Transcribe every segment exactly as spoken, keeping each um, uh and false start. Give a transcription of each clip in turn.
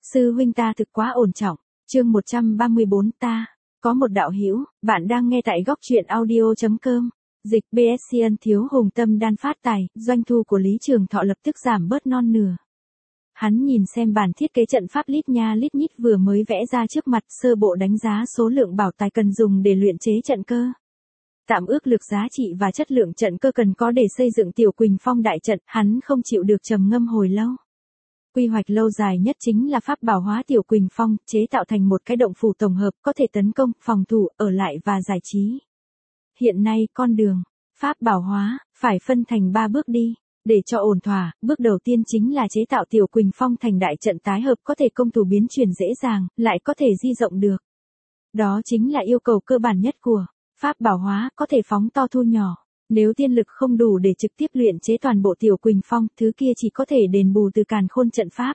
Sư huynh ta thực quá ổn trọng. Chương một trăm ba mươi bốn ta. Có một đạo hữu, bạn đang nghe tại góc truyện audio.com. Dịch bê ét xê ân thiếu hùng tâm đan phát tài, doanh thu của Lý Trường Thọ lập tức giảm bớt non nửa. Hắn nhìn xem bản thiết kế trận pháp lít nha lít nhít vừa mới vẽ ra trước mặt, sơ bộ đánh giá số lượng bảo tài cần dùng để luyện chế trận cơ. Tạm ước lực giá trị và chất lượng trận cơ cần có để xây dựng Tiểu Quỳnh Phong đại trận, hắn không chịu được trầm ngâm hồi lâu. Quy hoạch lâu dài nhất chính là pháp bảo hóa Tiểu Quỳnh Phong, chế tạo thành một cái động phủ tổng hợp có thể tấn công, phòng thủ, ở lại và giải trí. Hiện nay, con đường pháp bảo hóa phải phân thành ba bước đi. Để cho ổn thỏa, bước đầu tiên chính là chế tạo Tiểu Quỳnh Phong thành đại trận tái hợp có thể công thủ biến chuyển dễ dàng, lại có thể di rộng được. Đó chính là yêu cầu cơ bản nhất của pháp bảo hóa, có thể phóng to thu nhỏ. Nếu tiên lực không đủ để trực tiếp luyện chế toàn bộ Tiểu Quỳnh Phong, thứ kia chỉ có thể đền bù từ càn khôn trận pháp.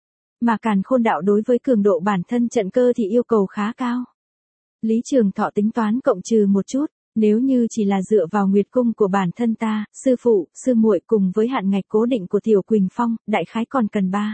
Mà càn khôn đạo đối với cường độ bản thân trận cơ thì yêu cầu khá cao. Lý Trường Thọ tính toán cộng trừ một chút. Nếu như chỉ là dựa vào nguyệt cung của bản thân ta, sư phụ, sư muội cùng với hạn ngạch cố định của Tiểu Quỳnh Phong, đại khái còn cần ba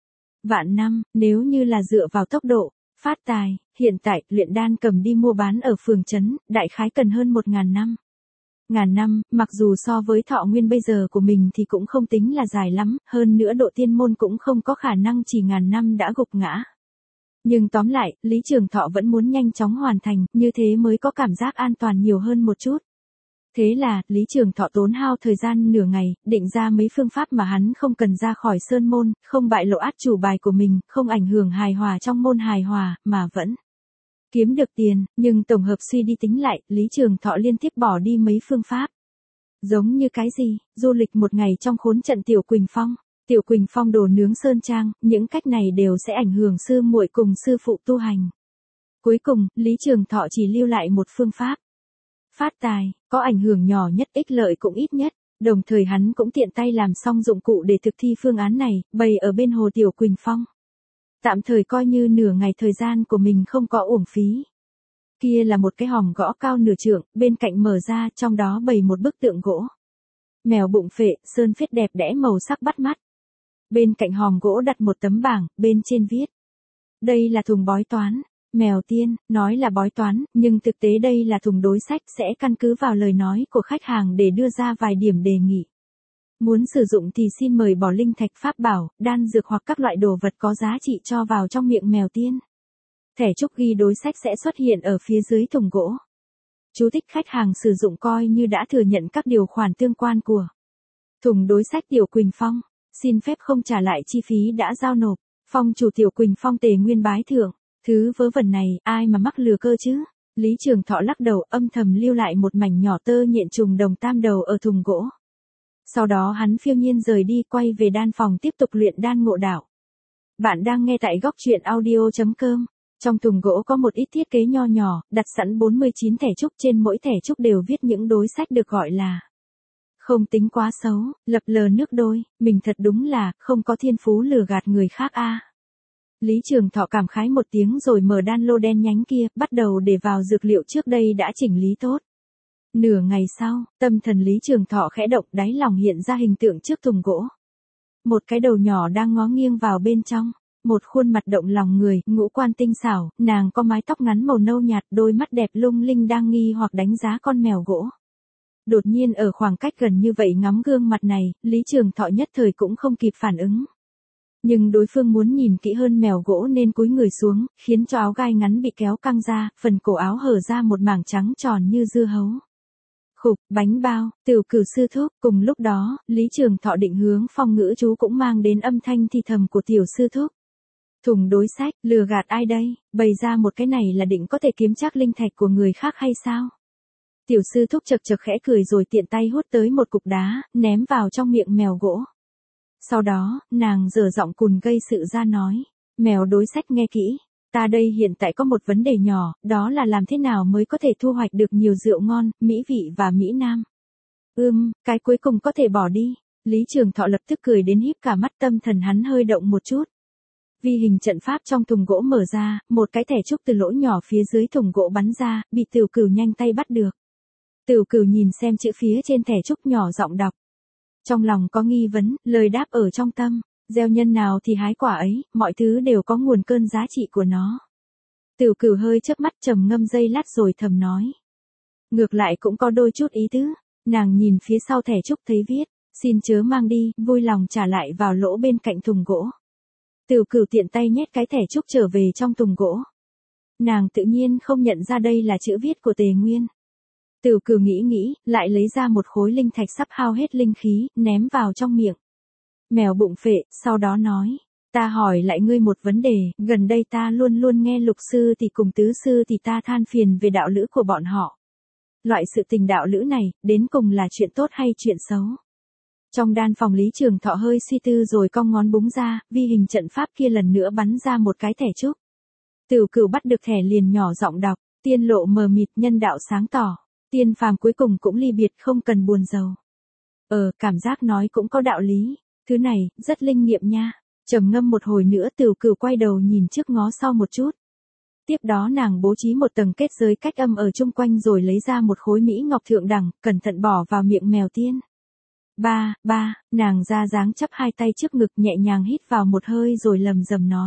vạn năm, nếu như là dựa vào tốc độ phát tài, hiện tại luyện đan cầm đi mua bán ở phường trấn, đại khái cần hơn một ngàn năm. Ngàn năm, mặc dù so với thọ nguyên bây giờ của mình thì cũng không tính là dài lắm, hơn nữa độ tiên môn cũng không có khả năng chỉ ngàn năm đã gục ngã. Nhưng tóm lại, Lý Trường Thọ vẫn muốn nhanh chóng hoàn thành, như thế mới có cảm giác an toàn nhiều hơn một chút. Thế là, Lý Trường Thọ tốn hao thời gian nửa ngày, định ra mấy phương pháp mà hắn không cần ra khỏi sơn môn, không bại lộ át chủ bài của mình, không ảnh hưởng hài hòa trong môn hài hòa, mà vẫn kiếm được tiền, nhưng tổng hợp suy đi tính lại, Lý Trường Thọ liên tiếp bỏ đi mấy phương pháp. Giống như cái gì, du lịch một ngày trong khốn trận Tiểu Quỳnh Phong. Tiểu Quỳnh Phong đồ nướng sơn trang, những cách này đều sẽ ảnh hưởng sư muội cùng sư phụ tu hành. Cuối cùng, Lý Trường Thọ chỉ lưu lại một phương pháp. Phát tài, có ảnh hưởng nhỏ nhất, ích lợi cũng ít nhất, đồng thời hắn cũng tiện tay làm xong dụng cụ để thực thi phương án này, bày ở bên hồ Tiểu Quỳnh Phong. Tạm thời coi như nửa ngày thời gian của mình không có uổng phí. Kia là một cái hòm gõ cao nửa trượng, bên cạnh mở ra, trong đó bày một bức tượng gỗ. Mèo bụng phệ, sơn phết đẹp đẽ màu sắc bắt mắt. Bên cạnh hòm gỗ đặt một tấm bảng, bên trên viết. Đây là thùng bói toán, mèo tiên, nói là bói toán, nhưng thực tế đây là thùng đối sách, sẽ căn cứ vào lời nói của khách hàng để đưa ra vài điểm đề nghị. Muốn sử dụng thì xin mời bỏ linh thạch pháp bảo, đan dược hoặc các loại đồ vật có giá trị cho vào trong miệng mèo tiên. Thẻ trúc ghi đối sách sẽ xuất hiện ở phía dưới thùng gỗ. Chú thích khách hàng sử dụng coi như đã thừa nhận các điều khoản tương quan của thùng đối sách Tiểu Quỳnh Phong. Xin phép không trả lại chi phí đã giao nộp. Phong chủ Tiểu Quỳnh Phong tề nguyên bái thưởng. Thứ vớ vẩn này, ai mà mắc lừa cơ chứ? Lý Trường Thọ lắc đầu, âm thầm lưu lại một mảnh nhỏ tơ nhện trùng đồng tam đầu ở thùng gỗ. Sau đó hắn phiêu nhiên rời đi, quay về đan phòng tiếp tục luyện đan ngộ đạo. Bạn đang nghe tại góc truyện audio.com. Trong thùng gỗ có một ít thiết kế nho nhỏ, đặt sẵn bốn mươi chín thẻ trúc, trên mỗi thẻ trúc đều viết những đối sách được gọi là không tính quá xấu, lập lờ nước đôi, mình thật đúng là, không có thiên phú lừa gạt người khác a. Lý Trường Thọ cảm khái một tiếng rồi mở đan lô đen nhánh kia, bắt đầu để vào dược liệu trước đây đã chỉnh lý tốt. Nửa ngày sau, tâm thần Lý Trường Thọ khẽ động, đáy lòng hiện ra hình tượng trước thùng gỗ. Một cái đầu nhỏ đang ngó nghiêng vào bên trong, một khuôn mặt động lòng người, ngũ quan tinh xảo, nàng có mái tóc ngắn màu nâu nhạt, đôi mắt đẹp lung linh đang nghi hoặc đánh giá con mèo gỗ. Đột nhiên ở khoảng cách gần như vậy ngắm gương mặt này, Lý Trường Thọ nhất thời cũng không kịp phản ứng. Nhưng đối phương muốn nhìn kỹ hơn mèo gỗ nên cúi người xuống, khiến cho áo gai ngắn bị kéo căng ra, phần cổ áo hở ra một mảng trắng tròn như dưa hấu. Khục, bánh bao, Tiểu Cửu sư thúc, cùng lúc đó, Lý Trường Thọ định hướng phong ngữ chú cũng mang đến âm thanh thi thầm của Tiểu sư thúc. Thùng đối sách, lừa gạt ai đây, bày ra một cái này là định có thể kiếm trác linh thạch của người khác hay sao? Tiểu sư thúc chật chật khẽ cười rồi tiện tay hút tới một cục đá, ném vào trong miệng mèo gỗ. Sau đó, nàng dở giọng cùn gây sự ra nói, mèo đối sách nghe kỹ, ta đây hiện tại có một vấn đề nhỏ, đó là làm thế nào mới có thể thu hoạch được nhiều rượu ngon, mỹ vị và mỹ nam. Ưm, cái cuối cùng có thể bỏ đi. Lý Trường Thọ lập tức cười đến híp cả mắt, tâm thần hắn hơi động một chút. Vi hình trận pháp trong thùng gỗ mở ra, một cái thẻ trúc từ lỗ nhỏ phía dưới thùng gỗ bắn ra, bị Tiểu Cửu nhanh tay bắt được. Tiểu Cửu nhìn xem chữ phía trên thẻ trúc nhỏ giọng đọc. Trong lòng có nghi vấn, lời đáp ở trong tâm. Gieo nhân nào thì hái quả ấy, mọi thứ đều có nguồn cơn giá trị của nó. Tiểu Cửu hơi chớp mắt trầm ngâm giây lát rồi thầm nói. Ngược lại cũng có đôi chút ý tứ, nàng nhìn phía sau thẻ trúc thấy viết, xin chớ mang đi, vui lòng trả lại vào lỗ bên cạnh thùng gỗ. Tiểu Cửu tiện tay nhét cái thẻ trúc trở về trong thùng gỗ. Nàng tự nhiên không nhận ra đây là chữ viết của Tề Nguyên. Tiểu Cửu nghĩ nghĩ, lại lấy ra một khối linh thạch sắp hao hết linh khí, ném vào trong miệng. Mèo bụng phệ, sau đó nói, ta hỏi lại ngươi một vấn đề, gần đây ta luôn luôn nghe Lục sư thì cùng Tứ sư thì ta than phiền về đạo lữ của bọn họ. Loại sự tình đạo lữ này, đến cùng là chuyện tốt hay chuyện xấu? Trong đan phòng Lý Trường Thọ hơi suy tư rồi cong ngón búng ra, vi hình trận pháp kia lần nữa bắn ra một cái thẻ trúc. Tiểu Cửu bắt được thẻ liền nhỏ giọng đọc, tiên lộ mờ mịt nhân đạo sáng tỏ, tiên phàm cuối cùng cũng ly biệt không cần buồn rầu. Ờ, cảm giác nói cũng có đạo lý, thứ này, rất linh nghiệm nha. Trầm ngâm một hồi nữa Tiểu Cửu quay đầu nhìn trước ngó sau một chút. Tiếp đó nàng bố trí một tầng kết giới cách âm ở chung quanh rồi lấy ra một khối mỹ ngọc thượng đẳng, cẩn thận bỏ vào miệng mèo tiên. Ba, ba, nàng ra dáng chắp hai tay trước ngực nhẹ nhàng hít vào một hơi rồi lầm rầm nói.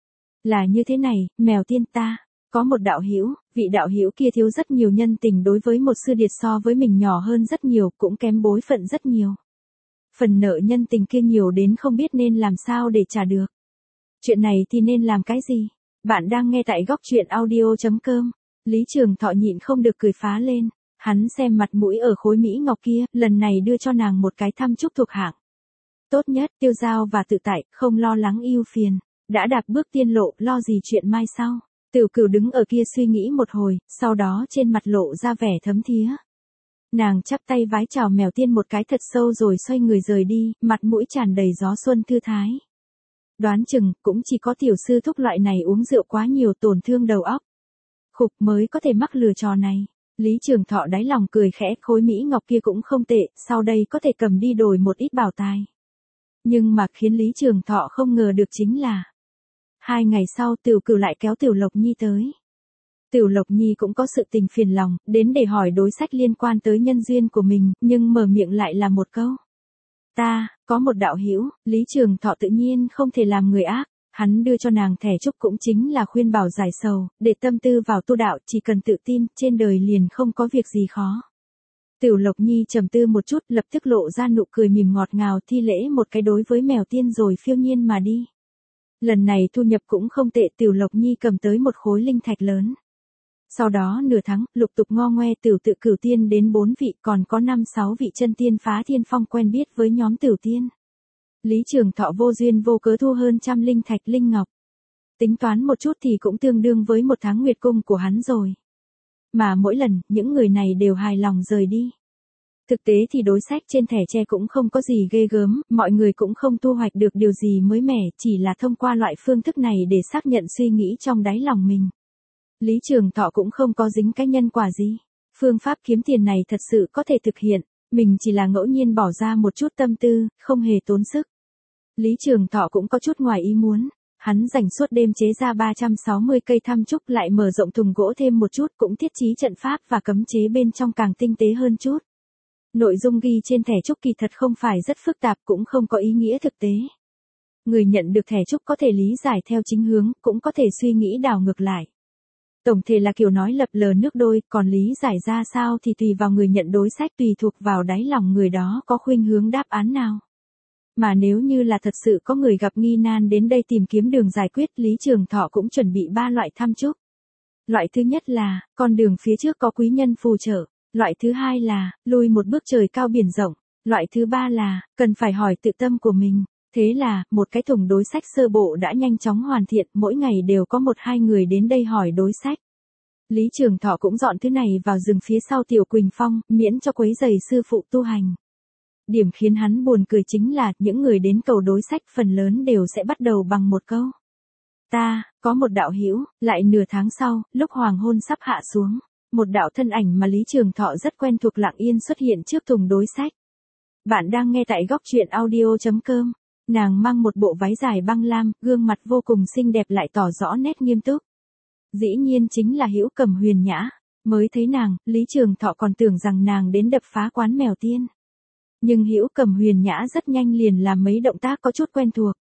Là như thế này, mèo tiên ta, có một đạo hữu, vị đạo hữu kia thiếu rất nhiều nhân tình đối với một sư điệt so với mình nhỏ hơn rất nhiều, cũng kém bối phận rất nhiều. Phần nợ nhân tình kia nhiều đến không biết nên làm sao để trả được. Chuyện này thì nên làm cái gì? Bạn đang nghe tại góc truyện audio chấm com. Lý Trường Thọ nhịn không được cười phá lên. Hắn xem mặt mũi ở khối mỹ ngọc kia, lần này đưa cho nàng một cái thăm chúc thuộc hạng. Tốt nhất, tiêu dao và tự tại, không lo lắng ưu phiền. Đã đạp bước tiên lộ, lo gì chuyện mai sau. Tiểu Cửu đứng ở kia suy nghĩ một hồi, sau đó trên mặt lộ ra vẻ thấm thía. Nàng chắp tay vái chào mèo tiên một cái thật sâu rồi xoay người rời đi, mặt mũi tràn đầy gió xuân thư thái. Đoán chừng, cũng chỉ có tiểu sư thúc loại này uống rượu quá nhiều tổn thương đầu óc. Khục mới có thể mắc lừa trò này. Lý Trường Thọ đáy lòng cười khẽ, khối mỹ ngọc kia cũng không tệ, sau đây có thể cầm đi đổi một ít bảo tài. Nhưng mà khiến Lý Trường Thọ không ngờ được chính là, hai ngày sau Tiểu Cửu lại kéo Tiểu Lộc Nhi tới. Tiểu Lộc Nhi cũng có sự tình phiền lòng, đến để hỏi đối sách liên quan tới nhân duyên của mình, nhưng mở miệng lại là một câu. Ta, có một đạo hữu, Lý Trường Thọ tự nhiên không thể làm người ác, hắn đưa cho nàng thẻ trúc cũng chính là khuyên bảo giải sầu, để tâm tư vào tu đạo, chỉ cần tự tin, trên đời liền không có việc gì khó. Tiểu Lộc Nhi trầm tư một chút, lập tức lộ ra nụ cười mỉm ngọt ngào thi lễ một cái đối với mèo tiên rồi phiêu nhiên mà đi. Lần này thu nhập cũng không tệ, Tiểu Lộc Nhi cầm tới một khối linh thạch lớn. Sau đó nửa tháng, lục tục ngo ngoe tiểu tự cửu tiên đến bốn vị, còn có năm sáu vị chân tiên phá thiên phong quen biết với nhóm tiểu tiên. Lý Trường Thọ vô duyên vô cớ thu hơn trăm linh thạch linh ngọc. Tính toán một chút thì cũng tương đương với một tháng nguyệt cung của hắn rồi. Mà mỗi lần, những người này đều hài lòng rời đi. Thực tế thì đối sách trên thẻ tre cũng không có gì ghê gớm, mọi người cũng không thu hoạch được điều gì mới mẻ, chỉ là thông qua loại phương thức này để xác nhận suy nghĩ trong đáy lòng mình. Lý Trường Thọ cũng không có dính cái nhân quả gì. Phương pháp kiếm tiền này thật sự có thể thực hiện, mình chỉ là ngẫu nhiên bỏ ra một chút tâm tư, không hề tốn sức. Lý Trường Thọ cũng có chút ngoài ý muốn, hắn dành suốt đêm chế ra ba trăm sáu mươi cây thăm trúc lại mở rộng thùng gỗ thêm một chút cũng thiết trí trận pháp và cấm chế bên trong càng tinh tế hơn chút. Nội dung ghi trên thẻ trúc kỳ thật không phải rất phức tạp cũng không có ý nghĩa thực tế. Người nhận được thẻ trúc có thể lý giải theo chính hướng, cũng có thể suy nghĩ đảo ngược lại. Tổng thể là kiểu nói lập lờ nước đôi, còn lý giải ra sao thì tùy vào người nhận đối sách, tùy thuộc vào đáy lòng người đó có khuynh hướng đáp án nào. Mà nếu như là thật sự có người gặp nghi nan đến đây tìm kiếm đường giải quyết, Lý Trường Thọ cũng chuẩn bị ba loại thăm chúc. Loại thứ nhất là, con đường phía trước có quý nhân phù trợ. Loại thứ hai là, lùi một bước trời cao biển rộng. Loại thứ ba là, cần phải hỏi tự tâm của mình. Thế là, một cái thùng đối sách sơ bộ đã nhanh chóng hoàn thiện, mỗi ngày đều có một hai người đến đây hỏi đối sách. Lý Trường Thọ cũng dọn thứ này vào rừng phía sau Tiểu Quỳnh Phong, miễn cho quấy rầy sư phụ tu hành. Điểm khiến hắn buồn cười chính là, những người đến cầu đối sách phần lớn đều sẽ bắt đầu bằng một câu. Ta, có một đạo hữu, lại nửa tháng sau, lúc hoàng hôn sắp hạ xuống, một đạo thân ảnh mà Lý Trường Thọ rất quen thuộc lặng yên xuất hiện trước thùng đối sách. Bạn đang nghe tại góc truyện audio chấm com. Nàng mang một bộ váy dài băng lam, gương mặt vô cùng xinh đẹp lại tỏ rõ nét nghiêm túc. Dĩ nhiên chính là Hữu Cầm Huyền Nhã. Mới thấy nàng, Lý Trường Thọ còn tưởng rằng nàng đến đập phá quán mèo tiên. Nhưng Hữu Cầm Huyền Nhã rất nhanh liền làm mấy động tác có chút quen thuộc.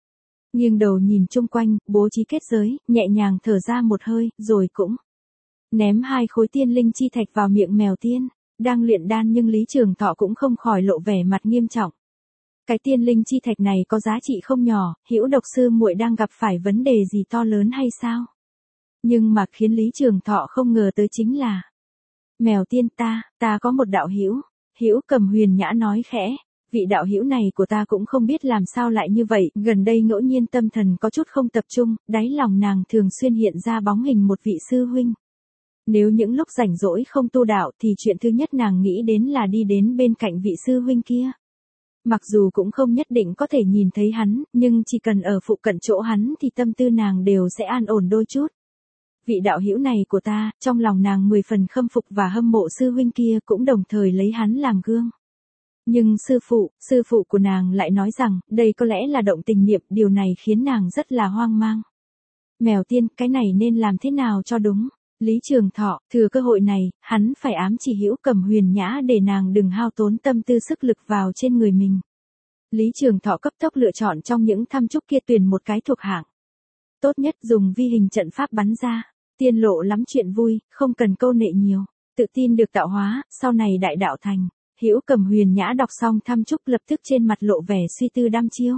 Nghiêng đầu nhìn chung quanh, bố trí kết giới, nhẹ nhàng thở ra một hơi, rồi cũng ném hai khối tiên linh chi thạch vào miệng mèo tiên. Đang luyện đan nhưng Lý Trường Thọ cũng không khỏi lộ vẻ mặt nghiêm trọng. Cái tiên linh chi thạch này có giá trị không nhỏ, Hữu Độc sư muội đang gặp phải vấn đề gì to lớn hay sao? Nhưng mà khiến Lý Trường Thọ không ngờ tới chính là mèo tiên ta, ta có một đạo hữu. Hữu Cầm Huyền Nhã nói khẽ, vị đạo hữu này của ta cũng không biết làm sao lại như vậy, gần đây ngẫu nhiên tâm thần có chút không tập trung, đáy lòng nàng thường xuyên hiện ra bóng hình một vị sư huynh. Nếu những lúc rảnh rỗi không tu đạo thì chuyện thứ nhất nàng nghĩ đến là đi đến bên cạnh vị sư huynh kia. Mặc dù cũng không nhất định có thể nhìn thấy hắn, nhưng chỉ cần ở phụ cận chỗ hắn thì tâm tư nàng đều sẽ an ổn đôi chút. Vị đạo hữu này của ta, trong lòng nàng mười phần khâm phục và hâm mộ sư huynh kia, cũng đồng thời lấy hắn làm gương. Nhưng sư phụ, sư phụ của nàng lại nói rằng, đây có lẽ là động tình niệm, điều này khiến nàng rất là hoang mang. Mèo tiên, cái này nên làm thế nào cho đúng? Lý Trường Thọ, thừa cơ hội này, hắn phải ám chỉ Hữu Cầm Huyền Nhã để nàng đừng hao tốn tâm tư sức lực vào trên người mình. Lý Trường Thọ cấp tốc lựa chọn trong những thăm trúc kia tuyển một cái thuộc hạng tốt nhất, dùng vi hình trận pháp bắn ra. Tiên lộ lắm chuyện vui, không cần câu nệ nhiều. Tự tin được tạo hóa, sau này đại đạo thành. Hữu Cầm Huyền Nhã đọc xong thăm trúc lập tức trên mặt lộ vẻ suy tư đăm chiêu.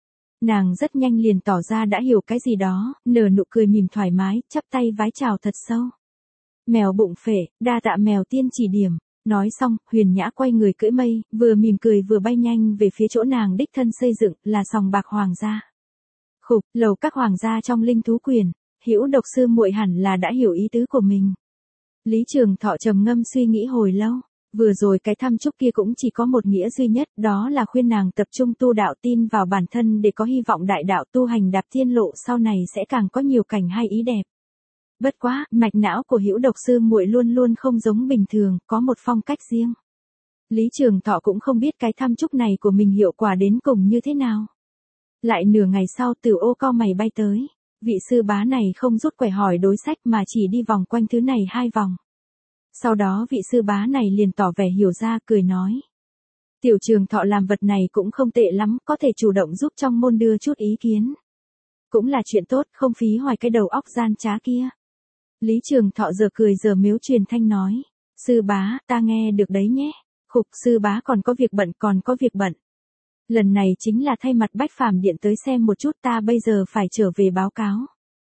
Nàng rất nhanh liền tỏ ra đã hiểu cái gì đó, nở nụ cười mỉm thoải mái, chắp tay vái chào thật sâu. Mèo bụng phệ, đa tạ mèo tiên chỉ điểm. Nói xong, Huyền Nhã quay người cưỡi mây, vừa mỉm cười vừa bay nhanh về phía chỗ nàng đích thân xây dựng, là sòng bạc hoàng gia. Khục, lầu các hoàng gia trong Linh Thú Quyền. Hữu Độc sư muội hẳn là đã hiểu ý tứ của mình. Lý Trường Thọ trầm ngâm suy nghĩ hồi lâu. Vừa rồi cái thăm chúc kia cũng chỉ có một nghĩa duy nhất, đó là khuyên nàng tập trung tu đạo, tin vào bản thân để có hy vọng đại đạo tu hành đạp tiên lộ sau này sẽ càng có nhiều cảnh hay ý đẹp. Bất quá, mạch não của Hữu Độc sư muội luôn luôn không giống bình thường, có một phong cách riêng. Lý Trường Thọ cũng không biết cái thăm chúc này của mình hiệu quả đến cùng như thế nào. Lại nửa ngày sau, Tử Ô cau mày bay tới. Vị sư bá này không rút quẻ hỏi đối sách mà chỉ đi vòng quanh thứ này hai vòng. Sau đó vị sư bá này liền tỏ vẻ hiểu ra, cười nói. Tiểu Trường Thọ làm vật này cũng không tệ lắm, có thể chủ động giúp trong môn đưa chút ý kiến. Cũng là chuyện tốt, không phí hoài cái đầu óc gian trá kia. Lý Trường Thọ giờ cười giờ miếu truyền thanh nói. Sư bá, ta nghe được đấy nhé. Khục, sư bá còn có việc bận, còn có việc bận. Lần này chính là thay mặt Bách Phàm Điện tới xem một chút, ta bây giờ phải trở về báo cáo.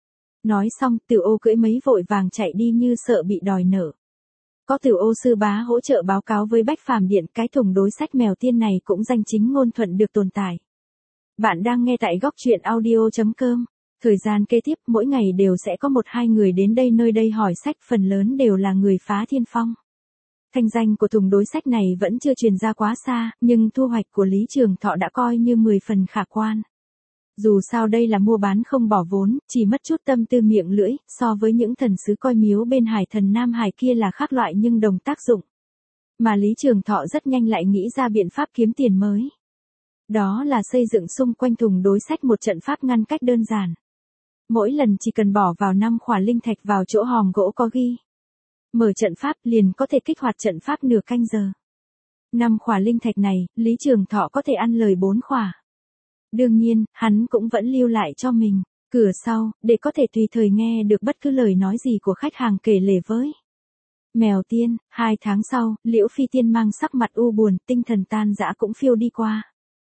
Nói xong, Tử Ô cưỡi mấy vội vàng chạy đi như sợ bị đòi nợ. Có Tử Ô sư bá hỗ trợ báo cáo với Bách Phàm Điện, cái thùng đối sách mèo tiên này cũng danh chính ngôn thuận được tồn tại. Bạn đang nghe tại góc truyện audio chấm com. Thời gian kế tiếp, mỗi ngày đều sẽ có một hai người đến đây nơi đây hỏi sách, phần lớn đều là người phá thiên phong. Thanh danh của thùng đối sách này vẫn chưa truyền ra quá xa, nhưng thu hoạch của Lý Trường Thọ đã coi như mười phần khả quan. Dù sao đây là mua bán không bỏ vốn, chỉ mất chút tâm tư miệng lưỡi, so với những thần sứ coi miếu bên Hải Thần Nam Hải kia là khác loại nhưng đồng tác dụng. Mà Lý Trường Thọ rất nhanh lại nghĩ ra biện pháp kiếm tiền mới. Đó là xây dựng xung quanh thùng đối sách một trận pháp ngăn cách đơn giản. Mỗi lần chỉ cần bỏ vào năm khỏa linh thạch vào chỗ hòm gỗ có ghi. Mở trận pháp liền có thể kích hoạt trận pháp nửa canh giờ. Năm khỏa linh thạch này, Lý Trường Thọ có thể ăn lời bốn khỏa. Đương nhiên, hắn cũng vẫn lưu lại cho mình cửa sau, để có thể tùy thời nghe được bất cứ lời nói gì của khách hàng kể lể với. Mèo tiên, hai tháng sau, Liễu Phi Tiên mang sắc mặt u buồn, tinh thần tan rã cũng phiêu đi qua.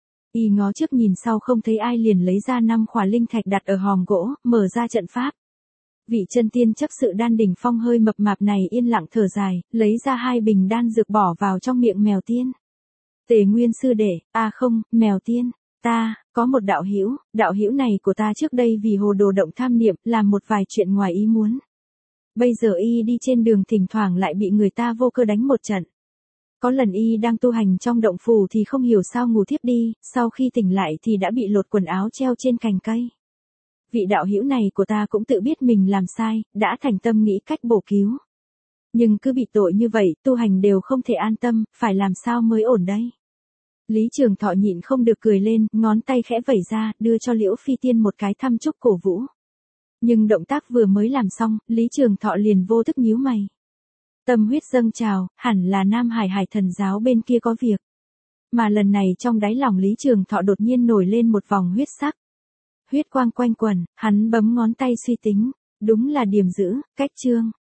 Y ngó trước nhìn sau không thấy ai liền lấy ra năm khỏa linh thạch đặt ở hòm gỗ, mở ra trận pháp. Vị chân tiên chấp sự đan đỉnh phong hơi mập mạp này yên lặng thở dài, lấy ra hai bình đan dược bỏ vào trong miệng mèo tiên. Tề Nguyên sư đệ, a à không, mèo tiên, ta, có một đạo hữu, đạo hữu này của ta trước đây vì hồ đồ động tham niệm, làm một vài chuyện ngoài ý muốn. Bây giờ y đi trên đường thỉnh thoảng lại bị người ta vô cơ đánh một trận. Có lần y đang tu hành trong động phủ thì không hiểu sao ngủ thiếp đi, sau khi tỉnh lại thì đã bị lột quần áo treo trên cành cây. Vị đạo hữu này của ta cũng tự biết mình làm sai, đã thành tâm nghĩ cách bổ cứu. Nhưng cứ bị tội như vậy, tu hành đều không thể an tâm, phải làm sao mới ổn đây? Lý Trường Thọ nhịn không được cười lên, ngón tay khẽ vẩy ra, đưa cho Liễu Phi Tiên một cái thăm chúc cổ vũ. Nhưng động tác vừa mới làm xong, Lý Trường Thọ liền vô thức nhíu mày. Tâm huyết dâng trào, hẳn là Nam Hải Hải Thần giáo bên kia có việc. Mà lần này trong đáy lòng Lý Trường Thọ đột nhiên nổi lên một vòng huyết sắc. Huyết quang quanh quẩn, hắn bấm ngón tay suy tính. Đúng là điểm giữ, cách chương.